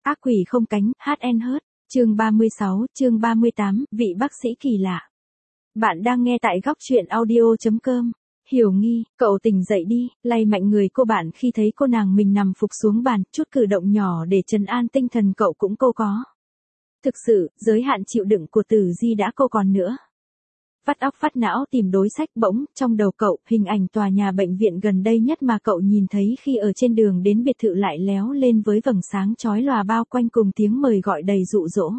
Ác quỷ không cánh, HN hớt. Chương 36, chương 38, vị bác sĩ kỳ lạ. Bạn đang nghe tại góc truyện audio.com. Hiểu Nghi, cậu tỉnh dậy đi, lay mạnh người cô bạn khi thấy cô nàng mình nằm phục xuống bàn, chút cử động nhỏ để trấn an tinh thần cậu cũng cô có. Thực sự, giới hạn chịu đựng của Tử Di đã cô còn nữa. Vắt óc vắt não tìm đối sách bỗng, trong đầu cậu, hình ảnh tòa nhà bệnh viện gần đây nhất mà cậu nhìn thấy khi ở trên đường đến biệt thự lại léo lên với vầng sáng chói lòa bao quanh cùng tiếng mời gọi đầy dụ dỗ.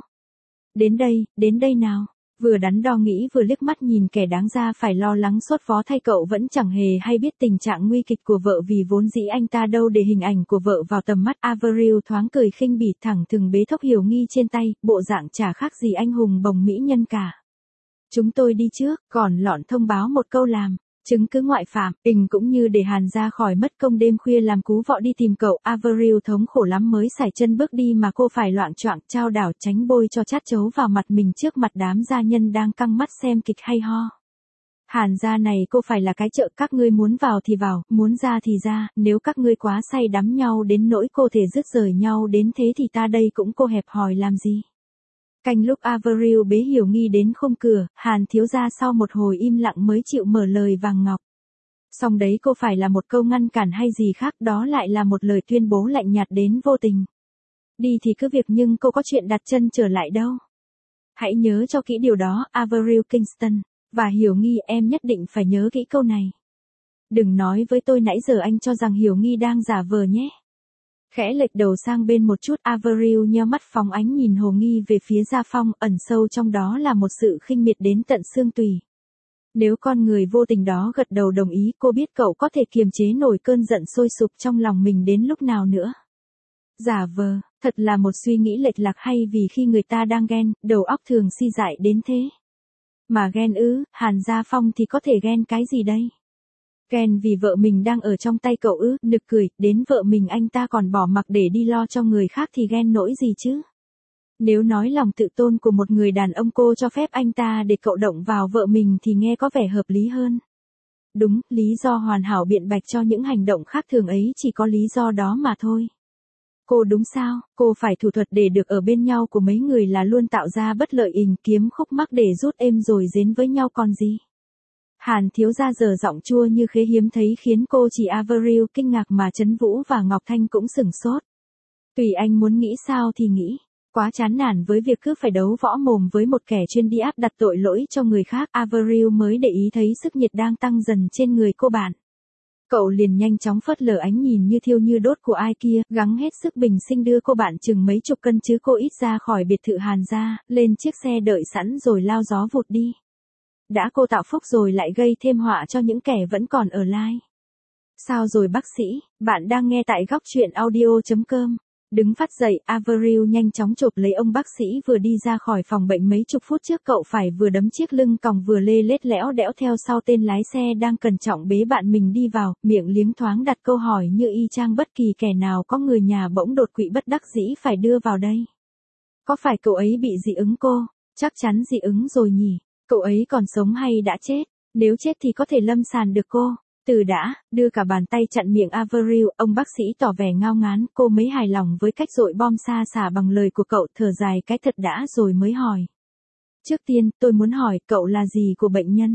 Đến đây nào. Vừa đắn đo nghĩ vừa liếc mắt nhìn kẻ đáng ra phải lo lắng sốt vó thay cậu vẫn chẳng hề hay biết tình trạng nguy kịch của vợ vì vốn dĩ anh ta đâu để hình ảnh của vợ vào tầm mắt. Avril thoáng cười khinh bỉ thẳng thừng bế thốc Hiểu Nghi trên tay, bộ dạng chả khác gì anh hùng bồng mỹ nhân cả. Chúng tôi đi trước, còn lọn thông báo một câu làm. Chứng cứ ngoại phạm, cũng như để Hàn ra khỏi mất công đêm khuya làm cú vọ đi tìm cậu. Avril thống khổ lắm mới sải chân bước đi mà cô phải loạng choạng trao đảo tránh bôi cho chát chấu vào mặt mình trước mặt đám gia nhân đang căng mắt xem kịch hay ho. Hàn gia này cô phải là cái chợ, các ngươi muốn vào thì vào, muốn ra thì ra, nếu các ngươi quá say đắm nhau đến nỗi cô thể dứt rời nhau đến thế thì ta đây cũng cô hẹp hòi làm gì. Canh lúc Avril bế Hiểu Nghi đến khung cửa, Hàn thiếu gia sau một hồi im lặng mới chịu mở lời vàng ngọc. Xong đấy cô phải là một câu ngăn cản hay gì khác, đó lại là một lời tuyên bố lạnh nhạt đến vô tình. Đi thì cứ việc nhưng cô có chuyện đặt chân trở lại đâu. Hãy nhớ cho kỹ điều đó, Avril Kingston. Và Hiểu Nghi, em nhất định phải nhớ kỹ câu này. Đừng nói với tôi nãy giờ anh cho rằng Hiểu Nghi đang giả vờ nhé. Khẽ lệch đầu sang bên một chút, Avril nheo mắt phóng ánh nhìn hồ nghi về phía Gia Phong, ẩn sâu trong đó là một sự khinh miệt đến tận xương tủy. Nếu con người vô tình đó gật đầu đồng ý, cô biết cậu có thể kiềm chế nổi cơn giận sôi sục trong lòng mình đến lúc nào nữa. Giả vờ, thật là một suy nghĩ lệch lạc hay vì khi người ta đang ghen, đầu óc thường si dại đến thế. Mà ghen ư, Hàn Gia Phong thì có thể ghen cái gì đây? Ghen vì vợ mình đang ở trong tay cậu ư, nực cười, đến vợ mình anh ta còn bỏ mặc để đi lo cho người khác thì ghen nỗi gì chứ? Nếu nói lòng tự tôn của một người đàn ông cô cho phép anh ta để cậu động vào vợ mình thì nghe có vẻ hợp lý hơn. Đúng, lý do hoàn hảo biện bạch cho những hành động khác thường ấy chỉ có lý do đó mà thôi. Cô đúng sao, cô phải thủ thuật để được ở bên nhau của mấy người là luôn tạo ra bất lợi kiếm khúc mắc để rút êm rồi dến với nhau còn gì. Hàn thiếu gia giờ giọng chua như khế hiếm thấy khiến cô chỉ Avril kinh ngạc mà Trấn Vũ và Ngọc Thanh cũng sửng sốt. Tùy anh muốn nghĩ sao thì nghĩ, quá chán nản với việc cứ phải đấu võ mồm với một kẻ chuyên đi áp đặt tội lỗi cho người khác. Avril mới để ý thấy sức nhiệt đang tăng dần trên người cô bạn. Cậu liền nhanh chóng phớt lờ ánh nhìn như thiêu như đốt của ai kia, gắng hết sức bình sinh đưa cô bạn chừng mấy chục cân chứ cô ít ra khỏi biệt thự Hàn gia, lên chiếc xe đợi sẵn rồi lao gió vụt đi. Đã cô tạo phúc rồi lại gây thêm họa cho những kẻ vẫn còn ở lai. Sao rồi bác sĩ, bạn đang nghe tại góc truyện audio.com. Đứng phát dậy, Avril nhanh chóng chộp lấy ông bác sĩ vừa đi ra khỏi phòng bệnh mấy chục phút trước, cậu phải vừa đấm chiếc lưng còng vừa lê lết lẽo đẽo theo sau tên lái xe đang cẩn trọng bế bạn mình đi vào, miệng liếng thoáng đặt câu hỏi như y chang bất kỳ kẻ nào có người nhà bỗng đột quỵ bất đắc dĩ phải đưa vào đây. Có phải cậu ấy bị dị ứng cô? Chắc chắn dị ứng rồi nhỉ. Cậu ấy còn sống hay đã chết? Nếu chết thì có thể lâm sàng được cô. Từ đã, đưa cả bàn tay chặn miệng Avril, ông bác sĩ tỏ vẻ ngao ngán, cô mới hài lòng với cách dội bom xa xả bằng lời của cậu, thở dài cái thật đã rồi mới hỏi. Trước tiên, tôi muốn hỏi, cậu là gì của bệnh nhân?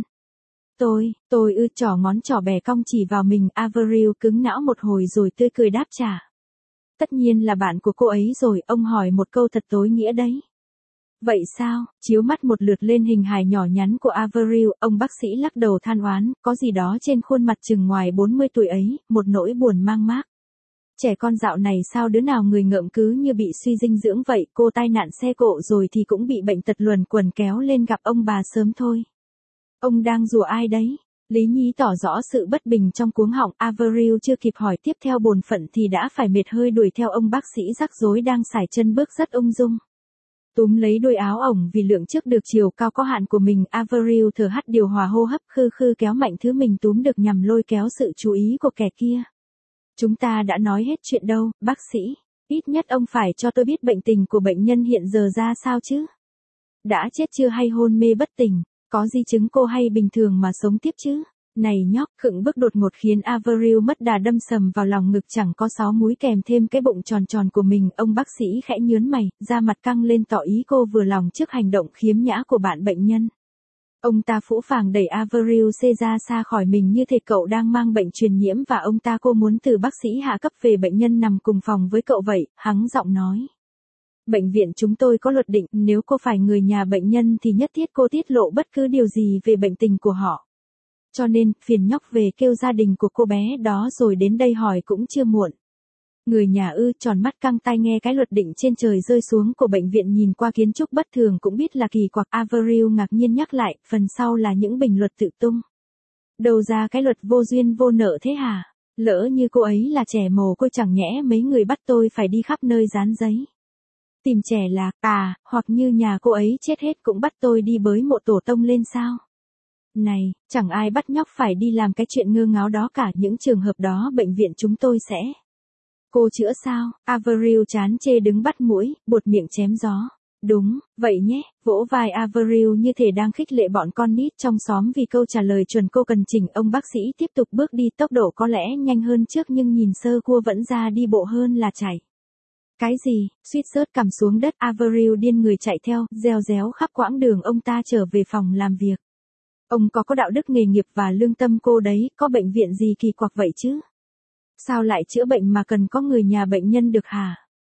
Tôi trỏ ngón trỏ bè cong chỉ vào mình. Avril cứng não một hồi rồi tươi cười đáp trả. Tất nhiên là bạn của cô ấy rồi, ông hỏi một câu thật tối nghĩa đấy. Vậy sao, chiếu mắt một lượt lên hình hài nhỏ nhắn của Avril, ông bác sĩ lắc đầu than oán, có gì đó trên khuôn mặt chừng ngoài 40 tuổi ấy, một nỗi buồn mang mác. Trẻ con dạo này sao đứa nào người ngợm cứ như bị suy dinh dưỡng vậy, cô tai nạn xe cộ rồi thì cũng bị bệnh tật luẩn quẩn kéo lên gặp ông bà sớm thôi. Ông đang rủa ai đấy? Lý Nhi tỏ rõ sự bất bình trong cuống họng. Avril chưa kịp hỏi tiếp theo bổn phận thì đã phải mệt hơi đuổi theo ông bác sĩ rắc rối đang sải chân bước rất ung dung. Túm lấy đuôi áo ổng vì lượng trước được chiều cao có hạn của mình, Avril thở hắt điều hòa hô hấp, khư khư kéo mạnh thứ mình túm được nhằm lôi kéo sự chú ý của kẻ kia. Chúng ta đã nói hết chuyện đâu, bác sĩ. Ít nhất ông phải cho tôi biết bệnh tình của bệnh nhân hiện giờ ra sao chứ? Đã chết chưa hay hôn mê bất tỉnh? Có di chứng cô hay bình thường mà sống tiếp chứ? Này nhóc, khựng bước đột ngột khiến Avril mất đà đâm sầm vào lòng ngực chẳng có 6 múi kèm thêm cái bụng tròn tròn của mình. Ông bác sĩ khẽ nhướng mày, da mặt căng lên tỏ ý cô vừa lòng trước hành động khiếm nhã của bạn bệnh nhân. Ông ta phũ phàng đẩy Avril ra xa khỏi mình như thể cậu đang mang bệnh truyền nhiễm và ông ta cô muốn từ bác sĩ hạ cấp về bệnh nhân nằm cùng phòng với cậu vậy, hắng giọng nói. Bệnh viện chúng tôi có luật định, nếu cô phải người nhà bệnh nhân thì nhất thiết cô tiết lộ bất cứ điều gì về bệnh tình của họ. Cho nên, phiền nhóc về kêu gia đình của cô bé đó rồi đến đây hỏi cũng chưa muộn. Người nhà tròn mắt căng tai nghe cái luật định trên trời rơi xuống của bệnh viện nhìn qua kiến trúc bất thường cũng biết là kỳ quặc. Avril ngạc nhiên nhắc lại, phần sau là những bình luật tự tung. Đâu ra cái luật vô duyên vô nợ thế hả? Lỡ như cô ấy là trẻ mồ côi chẳng nhẽ mấy người bắt tôi phải đi khắp nơi dán giấy. Tìm trẻ lạc, hoặc như nhà cô ấy chết hết cũng bắt tôi đi bới mộ tổ tông lên sao? Này, chẳng ai bắt nhóc phải đi làm cái chuyện ngơ ngáo đó cả, những trường hợp đó bệnh viện chúng tôi sẽ. Cô chữa sao? Avril chán chê đứng bắt mũi, buột miệng chém gió. Đúng, vậy nhé, vỗ vai Avril như thể đang khích lệ bọn con nít trong xóm vì câu trả lời chuẩn cô cần chỉnh. Ông bác sĩ tiếp tục bước đi tốc độ có lẽ nhanh hơn trước nhưng nhìn sơ cua vẫn ra đi bộ hơn là chạy. Cái gì? Suýt rớt cằm xuống đất. Avril điên người chạy theo, reo réo khắp quãng đường ông ta trở về phòng làm việc. Ông có đạo đức nghề nghiệp và lương tâm cô đấy, có bệnh viện gì kỳ quặc vậy chứ? Sao lại chữa bệnh mà cần có người nhà bệnh nhân được hả?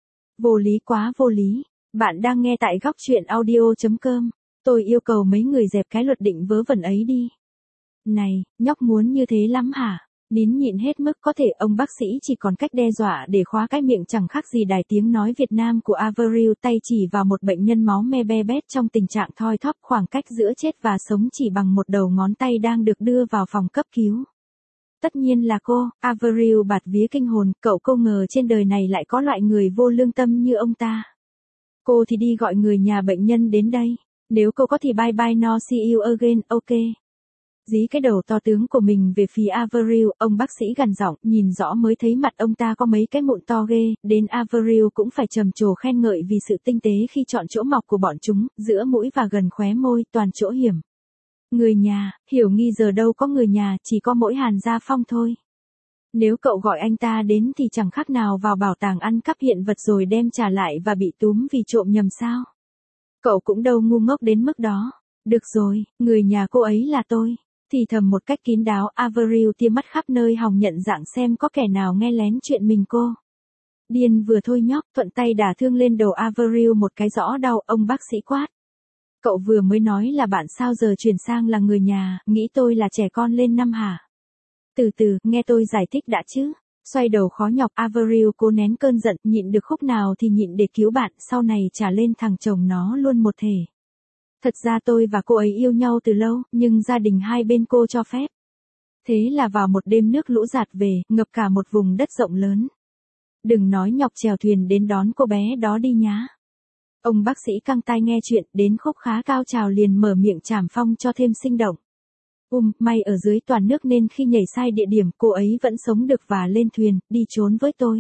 Vô lý quá vô lý. Bạn đang nghe tại góc chuyện audio.com. Tôi yêu cầu mấy người dẹp cái luật định vớ vẩn ấy đi. Này, nhóc muốn như thế lắm hả? Nín nhịn hết mức có thể. Ông bác sĩ chỉ còn cách đe dọa để khóa cái miệng chẳng khác gì đài tiếng nói Việt Nam của Avril, tay chỉ vào một bệnh nhân máu me be bét trong tình trạng thoi thóp, khoảng cách giữa chết và sống chỉ bằng một đầu ngón tay, đang được đưa vào phòng cấp cứu. Tất nhiên là cô. Avril bạt vía kinh hồn, cậu không ngờ trên đời này lại có loại người vô lương tâm như ông ta. Cô thì đi gọi người nhà bệnh nhân đến đây. Nếu cô có thì bye bye no see you again, ok. Dí cái đầu to tướng của mình về phía Avril, ông bác sĩ gằn giọng, nhìn rõ mới thấy mặt ông ta có mấy cái mụn to ghê, đến Avril cũng phải trầm trồ khen ngợi vì sự tinh tế khi chọn chỗ mọc của bọn chúng, giữa mũi và gần khóe môi, toàn chỗ hiểm. Người nhà, Hiểu Nghi giờ đâu có người nhà, chỉ có mỗi Hàn Gia Phong thôi. Nếu cậu gọi anh ta đến thì chẳng khác nào vào bảo tàng ăn cắp hiện vật rồi đem trả lại và bị túm vì trộm nhầm sao. Cậu cũng đâu ngu ngốc đến mức đó. Được rồi, người nhà cô ấy là tôi. Thì thầm một cách kín đáo, Avril tia mắt khắp nơi hòng nhận dạng xem có kẻ nào nghe lén chuyện mình cô. Điên vừa thôi nhóc, thuận tay đả thương lên đầu Avril một cái rõ đau. Ông bác sĩ quát. Cậu vừa mới nói là bạn, sao giờ chuyển sang là người nhà, nghĩ tôi là trẻ con lên năm hả? Từ từ, nghe tôi giải thích đã chứ. Xoay đầu khó nhọc, Avril cố nén cơn giận, nhịn được khúc nào thì nhịn để cứu bạn, sau này trả lên thằng chồng nó luôn một thể. Thật ra tôi và cô ấy yêu nhau từ lâu, nhưng gia đình hai bên cô cho phép. Thế là vào một đêm nước lũ dạt về, ngập cả một vùng đất rộng lớn. Đừng nói nhọc chèo thuyền đến đón cô bé đó đi nhá. Ông bác sĩ căng tai nghe chuyện, đến khúc khá cao trào liền mở miệng trảm phong cho thêm sinh động. May ở dưới toàn nước nên khi nhảy sai địa điểm cô ấy vẫn sống được và lên thuyền, đi trốn với tôi.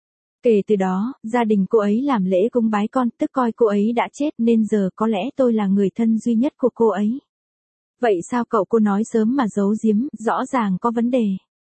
Kể từ đó, gia đình cô ấy làm lễ cúng bái con, tức coi cô ấy đã chết nên giờ có lẽ tôi là người thân duy nhất của cô ấy. Vậy sao cô nói sớm mà giấu giếm, rõ ràng có vấn đề.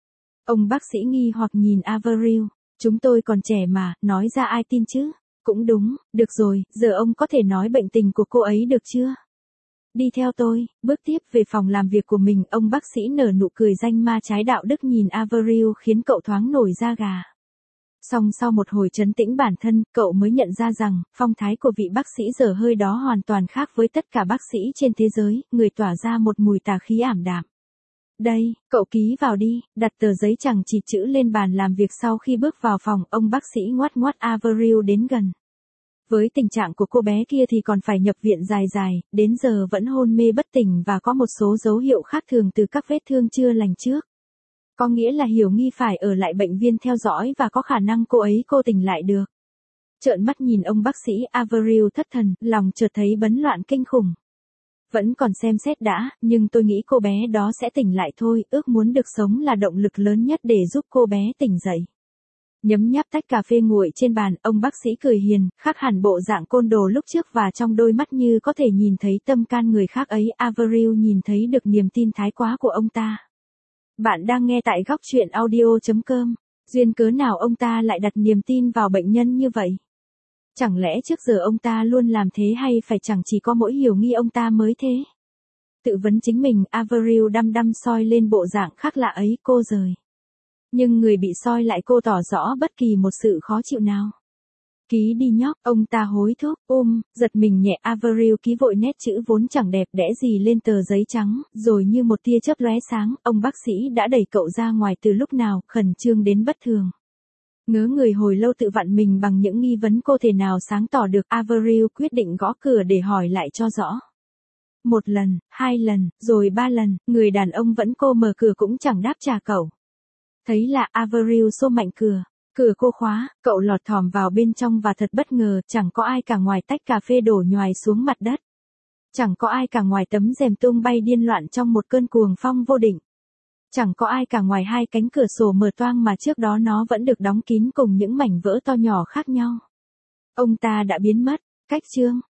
Ông bác sĩ nghi hoặc nhìn Avril, chúng tôi còn trẻ mà, nói ra ai tin chứ? Cũng đúng, được rồi, giờ ông có thể nói bệnh tình của cô ấy được chưa? Đi theo tôi, bước tiếp về phòng làm việc của mình. Ông bác sĩ nở nụ cười danh ma trái đạo đức nhìn Avril khiến cậu thoáng nổi da gà. Song sau một hồi trấn tĩnh bản thân, cậu mới nhận ra rằng, phong thái của vị bác sĩ dở hơi đó hoàn toàn khác với tất cả bác sĩ trên thế giới, người tỏa ra một mùi tà khí ảm đạm. Đây, cậu ký vào đi, đặt tờ giấy chằng chịt chữ lên bàn làm việc. Sau khi bước vào phòng, ông bác sĩ ngoắt ngoắt Avril đến gần. Với tình trạng của cô bé kia thì còn phải nhập viện dài dài, đến giờ vẫn hôn mê bất tỉnh và có một số dấu hiệu khác thường từ các vết thương chưa lành trước. Có nghĩa là Hiểu Nghi phải ở lại bệnh viện theo dõi và có khả năng cô tỉnh lại được. Trợn mắt nhìn ông bác sĩ, Avril thất thần, lòng chợt thấy bấn loạn kinh khủng. Vẫn còn xem xét đã, nhưng tôi nghĩ cô bé đó sẽ tỉnh lại thôi, ước muốn được sống là động lực lớn nhất để giúp cô bé tỉnh dậy. Nhấm nháp tách cà phê nguội trên bàn, ông bác sĩ cười hiền, khác hẳn bộ dạng côn đồ lúc trước và trong đôi mắt như có thể nhìn thấy tâm can người khác ấy. Avril nhìn thấy được niềm tin thái quá của ông ta. Bạn đang nghe tại góc chuyện audio.com. Duyên cớ nào ông ta lại đặt niềm tin vào bệnh nhân như vậy? Chẳng lẽ trước giờ ông ta luôn làm thế hay phải chẳng chỉ có mỗi Hiểu Nghi ông ta mới thế? Tự vấn chính mình, Avril đăm đăm soi lên bộ dạng khác lạ ấy cô rời. Nhưng người bị soi lại cô tỏ rõ bất kỳ một sự khó chịu nào. Ký đi nhóc, ông ta hối thúc, giật mình nhẹ Avril ký vội nét chữ vốn chẳng đẹp đẽ gì lên tờ giấy trắng, rồi như một tia chớp lóe sáng, ông bác sĩ đã đẩy cậu ra ngoài từ lúc nào, khẩn trương đến bất thường. Ngớ người hồi lâu tự vặn mình bằng những nghi vấn cô thể nào sáng tỏ được, Avril quyết định gõ cửa để hỏi lại cho rõ. 1 lần, 2 lần, rồi 3 lần, người đàn ông vẫn cô mở cửa cũng chẳng đáp trả cậu. Thấy lạ, Avril xô mạnh cửa. Cửa cô khóa, cậu lọt thỏm vào bên trong và thật bất ngờ, chẳng có ai cả ngoài tách cà phê đổ nhoài xuống mặt đất. Chẳng có ai cả ngoài tấm rèm tung bay điên loạn trong một cơn cuồng phong vô định. Chẳng có ai cả ngoài hai cánh cửa sổ mở toang mà trước đó nó vẫn được đóng kín cùng những mảnh vỡ to nhỏ khác nhau. Ông ta đã biến mất. Cách chương